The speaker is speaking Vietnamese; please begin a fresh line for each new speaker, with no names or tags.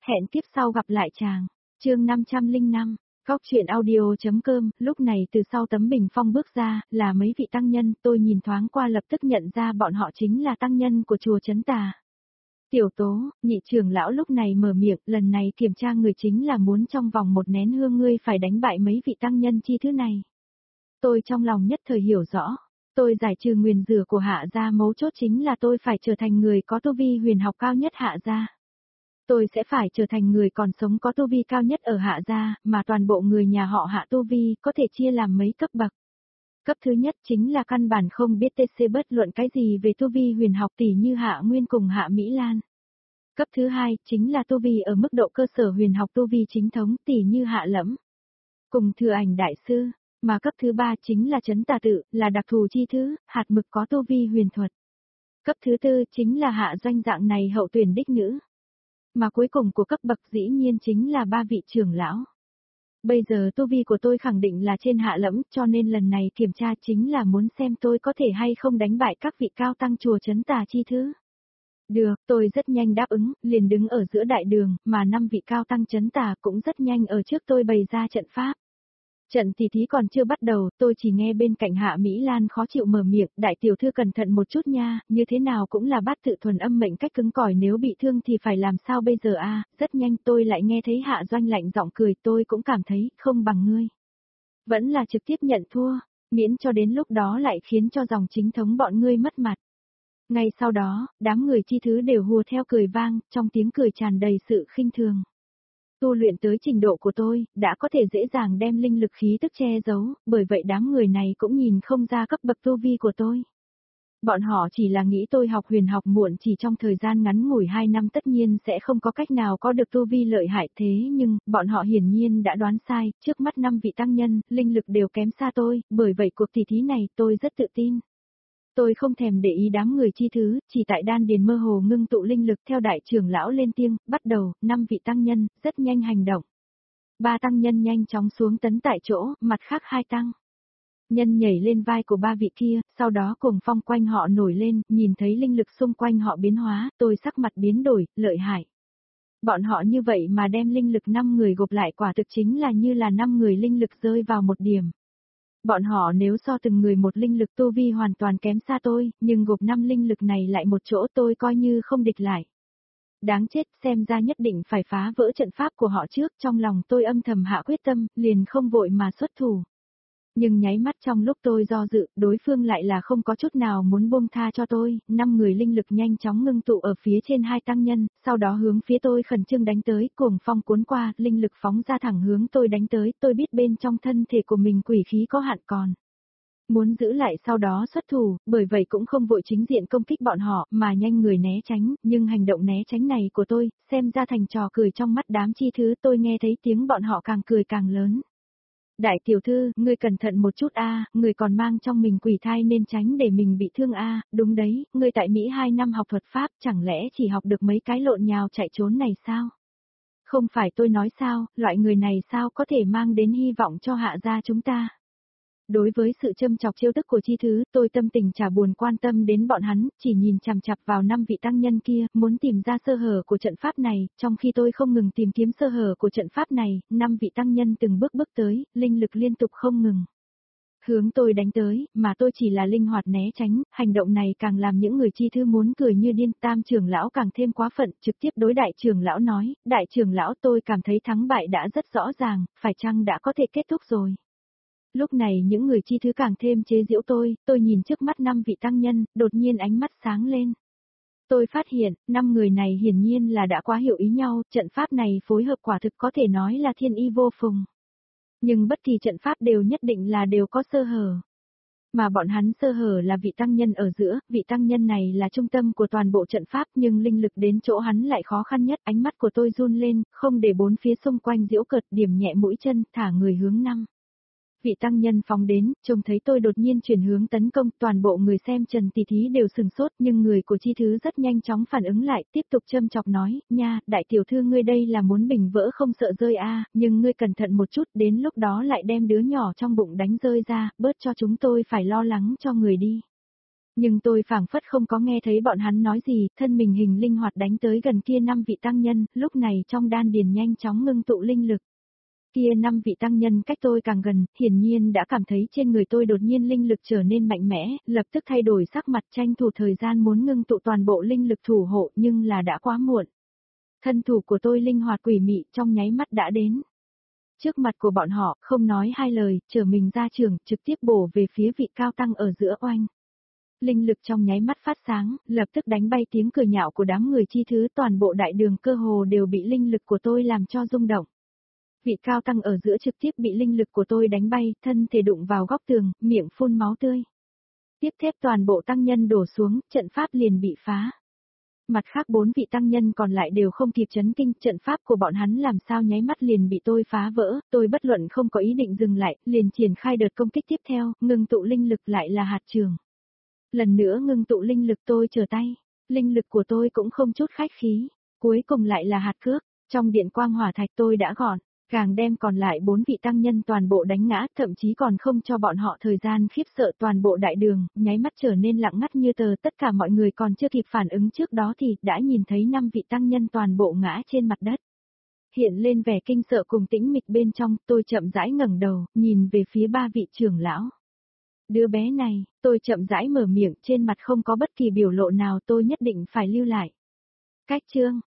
Hẹn tiếp sau gặp lại chàng. Chương 505. Góc truyện audio.com. Lúc này từ sau tấm bình phong bước ra, là mấy vị tăng nhân, tôi nhìn thoáng qua lập tức nhận ra bọn họ chính là tăng nhân của chùa Trấn Tà. Tiểu Tố, nhị trưởng lão lúc này mở miệng, lần này kiểm tra người chính là muốn trong vòng một nén hương ngươi phải đánh bại mấy vị tăng nhân chi thứ này. Tôi trong lòng nhất thời hiểu rõ, tôi giải trừ nguyền rủa của Hạ gia, mấu chốt chính là tôi phải trở thành người có tu vi huyền học cao nhất Hạ gia. Tôi sẽ phải trở thành người còn sống có tu vi cao nhất ở Hạ gia, mà toàn bộ người nhà họ Hạ tu vi có thể chia làm mấy cấp bậc. Cấp thứ nhất chính là căn bản không biết TC bất luận cái gì về tu vi huyền học tỷ như Hạ Nguyên cùng Hạ Mỹ Lan. Cấp thứ hai chính là tu vi ở mức độ cơ sở huyền học tu vi chính thống tỷ như Hạ Lẫm cùng Thừa Ảnh đại sư, mà cấp thứ ba chính là Trấn Tà tự, là đặc thù chi thứ, hạt mực có tu vi huyền thuật. Cấp thứ tư chính là Hạ Doanh dạng này hậu tuyển đích nữ. Mà cuối cùng của cấp bậc dĩ nhiên chính là ba vị trưởng lão. Bây giờ tu vi của tôi khẳng định là trên Hạ Lẫm, cho nên lần này kiểm tra chính là muốn xem tôi có thể hay không đánh bại các vị cao tăng chùa Trấn Tà chi thứ. Được, tôi rất nhanh đáp ứng, liền đứng ở giữa đại đường, mà 5 vị cao tăng Trấn Tà cũng rất nhanh ở trước tôi bày ra trận pháp. Trận tỉ thí còn chưa bắt đầu, tôi chỉ nghe bên cạnh Hạ Mỹ Lan khó chịu mở miệng, đại tiểu thư cẩn thận một chút nha, như thế nào cũng là bát tự thuần âm mệnh cách cứng cỏi, nếu bị thương thì phải làm sao bây giờ a? Rất nhanh tôi lại nghe thấy Hạ Doanh lạnh giọng cười, tôi cũng cảm thấy không bằng ngươi. Vẫn là trực tiếp nhận thua, miễn cho đến lúc đó lại khiến cho dòng chính thống bọn ngươi mất mặt. Ngay sau đó, đám người chi thứ đều hùa theo cười vang, trong tiếng cười tràn đầy sự khinh thường. Tu luyện tới trình độ của tôi, đã có thể dễ dàng đem linh lực khí tức che giấu, bởi vậy đám người này cũng nhìn không ra cấp bậc tu vi của tôi. Bọn họ chỉ là nghĩ tôi học huyền học muộn, chỉ trong thời gian ngắn ngủi 2 năm tất nhiên sẽ không có cách nào có được tu vi lợi hại, thế nhưng, bọn họ hiển nhiên đã đoán sai, trước mắt 5 vị tăng nhân, linh lực đều kém xa tôi, bởi vậy cuộc tỷ thí này tôi rất tự tin. Tôi không thèm để ý đám người chi thứ, chỉ tại đan điền mơ hồ ngưng tụ linh lực theo đại trưởng lão lên tiếng, bắt đầu, 5 vị tăng nhân, rất nhanh hành động. 3 tăng nhân nhanh chóng xuống tấn tại chỗ, mặt khác 2 tăng nhân nhảy lên vai của 3 vị kia, sau đó cuồng phong quanh họ nổi lên, nhìn thấy linh lực xung quanh họ biến hóa, tôi sắc mặt biến đổi, lợi hại. Bọn họ như vậy mà đem linh lực 5 người gộp lại quả thực chính là như là 5 người linh lực rơi vào một điểm. Bọn họ nếu so từng người một linh lực tu vi hoàn toàn kém xa tôi, nhưng gộp 5 linh lực này lại một chỗ tôi coi như không địch lại. Đáng chết, xem ra nhất định phải phá vỡ trận pháp của họ trước, trong lòng tôi âm thầm hạ quyết tâm, liền không vội mà xuất thủ. Nhưng nháy mắt trong lúc tôi do dự, đối phương lại là không có chút nào muốn buông tha cho tôi, 5 người linh lực nhanh chóng ngưng tụ ở phía trên 2 tăng nhân, sau đó hướng phía tôi khẩn trương đánh tới, cuồng phong cuốn qua, linh lực phóng ra thẳng hướng tôi đánh tới, tôi biết bên trong thân thể của mình quỷ khí có hạn còn. Muốn giữ lại sau đó xuất thủ, bởi vậy cũng không vội chính diện công kích bọn họ, mà nhanh người né tránh, nhưng hành động né tránh này của tôi, xem ra thành trò cười trong mắt đám chi thứ, tôi nghe thấy tiếng bọn họ càng cười càng lớn. Đại tiểu thư, ngươi cẩn thận một chút a, người còn mang trong mình quỷ thai nên tránh để mình bị thương a, đúng đấy, ngươi tại Mỹ 2 năm học thuật pháp, chẳng lẽ chỉ học được mấy cái lộn nhào chạy trốn này sao? Không phải tôi nói sao, loại người này sao có thể mang đến hy vọng cho Hạ gia chúng ta? Đối với sự châm chọc chiêu tức của chi thứ, tôi tâm tình chả buồn quan tâm đến bọn hắn, chỉ nhìn chằm chằm vào 5 vị tăng nhân kia, muốn tìm ra sơ hở của trận pháp này, trong khi tôi không ngừng tìm kiếm sơ hở của trận pháp này, 5 vị tăng nhân từng bước bước tới, linh lực liên tục không ngừng hướng tôi đánh tới, mà tôi chỉ là linh hoạt né tránh, hành động này càng làm những người chi thư muốn cười như điên. Tam trưởng lão càng thêm quá phận, trực tiếp đối đại trưởng lão nói, đại trưởng lão tôi cảm thấy thắng bại đã rất rõ ràng, phải chăng đã có thể kết thúc rồi. Lúc này những người chi thứ càng thêm chế giễu tôi nhìn trước mắt 5 vị tăng nhân, đột nhiên ánh mắt sáng lên. Tôi phát hiện, 5 người này hiển nhiên là đã quá hiểu ý nhau, trận pháp này phối hợp quả thực có thể nói là thiên y vô phùng. Nhưng bất kỳ trận pháp đều nhất định là đều có sơ hở. Mà bọn hắn sơ hở là vị tăng nhân ở giữa, vị tăng nhân này là trung tâm của toàn bộ trận pháp nhưng linh lực đến chỗ hắn lại khó khăn nhất. Ánh mắt của tôi run lên, không để bốn phía xung quanh giễu cợt, điểm nhẹ mũi chân, thả người hướng 5 vị tăng nhân phóng đến, trông thấy tôi đột nhiên chuyển hướng tấn công, toàn bộ người xem trần tỷ thí đều sừng sốt, nhưng người của chi thứ rất nhanh chóng phản ứng lại, tiếp tục châm chọc nói, nha, đại tiểu thư ngươi đây là muốn bình vỡ không sợ rơi a, nhưng ngươi cẩn thận một chút, đến lúc đó lại đem đứa nhỏ trong bụng đánh rơi ra, bớt cho chúng tôi phải lo lắng cho người đi. Nhưng tôi phảng phất không có nghe thấy bọn hắn nói gì, thân mình hình linh hoạt đánh tới gần kia 5 vị tăng nhân, lúc này trong đan điền nhanh chóng ngưng tụ linh lực. Kia 5 vị tăng nhân cách tôi càng gần, hiển nhiên đã cảm thấy trên người tôi đột nhiên linh lực trở nên mạnh mẽ, lập tức thay đổi sắc mặt tranh thủ thời gian muốn ngưng tụ toàn bộ linh lực thủ hộ nhưng là đã quá muộn. Thân thủ của tôi linh hoạt quỷ mị trong nháy mắt đã đến. Trước mặt của bọn họ, không nói hai lời, trở mình ra trường, trực tiếp bổ về phía vị cao tăng ở giữa oanh. Linh lực trong nháy mắt phát sáng, lập tức đánh bay tiếng cười nhạo của đám người chi thứ, toàn bộ đại đường cơ hồ đều bị linh lực của tôi làm cho rung động. Vị cao tăng ở giữa trực tiếp bị linh lực của tôi đánh bay, thân thể đụng vào góc tường, miệng phun máu tươi. Tiếp theo toàn bộ tăng nhân đổ xuống, trận pháp liền bị phá. Mặt khác 4 vị tăng nhân còn lại đều không kịp chấn kinh, trận pháp của bọn hắn làm sao nháy mắt liền bị tôi phá vỡ, tôi bất luận không có ý định dừng lại, liền triển khai đợt công kích tiếp theo, ngưng tụ linh lực lại là hạt trường. Lần nữa ngưng tụ linh lực tôi trở tay, linh lực của tôi cũng không chút khách khí, cuối cùng lại là hạt cước, trong điện quang hỏa thạch tôi đã gọn, càng đem còn lại 4 vị tăng nhân toàn bộ đánh ngã, thậm chí còn không cho bọn họ thời gian khiếp sợ toàn bộ đại đường, nháy mắt trở nên lặng ngắt như tờ, tất cả mọi người còn chưa kịp phản ứng trước đó thì đã nhìn thấy 5 vị tăng nhân toàn bộ ngã trên mặt đất. Hiện lên vẻ kinh sợ cùng tĩnh mịch bên trong, tôi chậm rãi ngẩng đầu, nhìn về phía 3 vị trưởng lão. Đứa bé này, tôi chậm rãi mở miệng, trên mặt không có bất kỳ biểu lộ nào, tôi nhất định phải lưu lại. Cách chương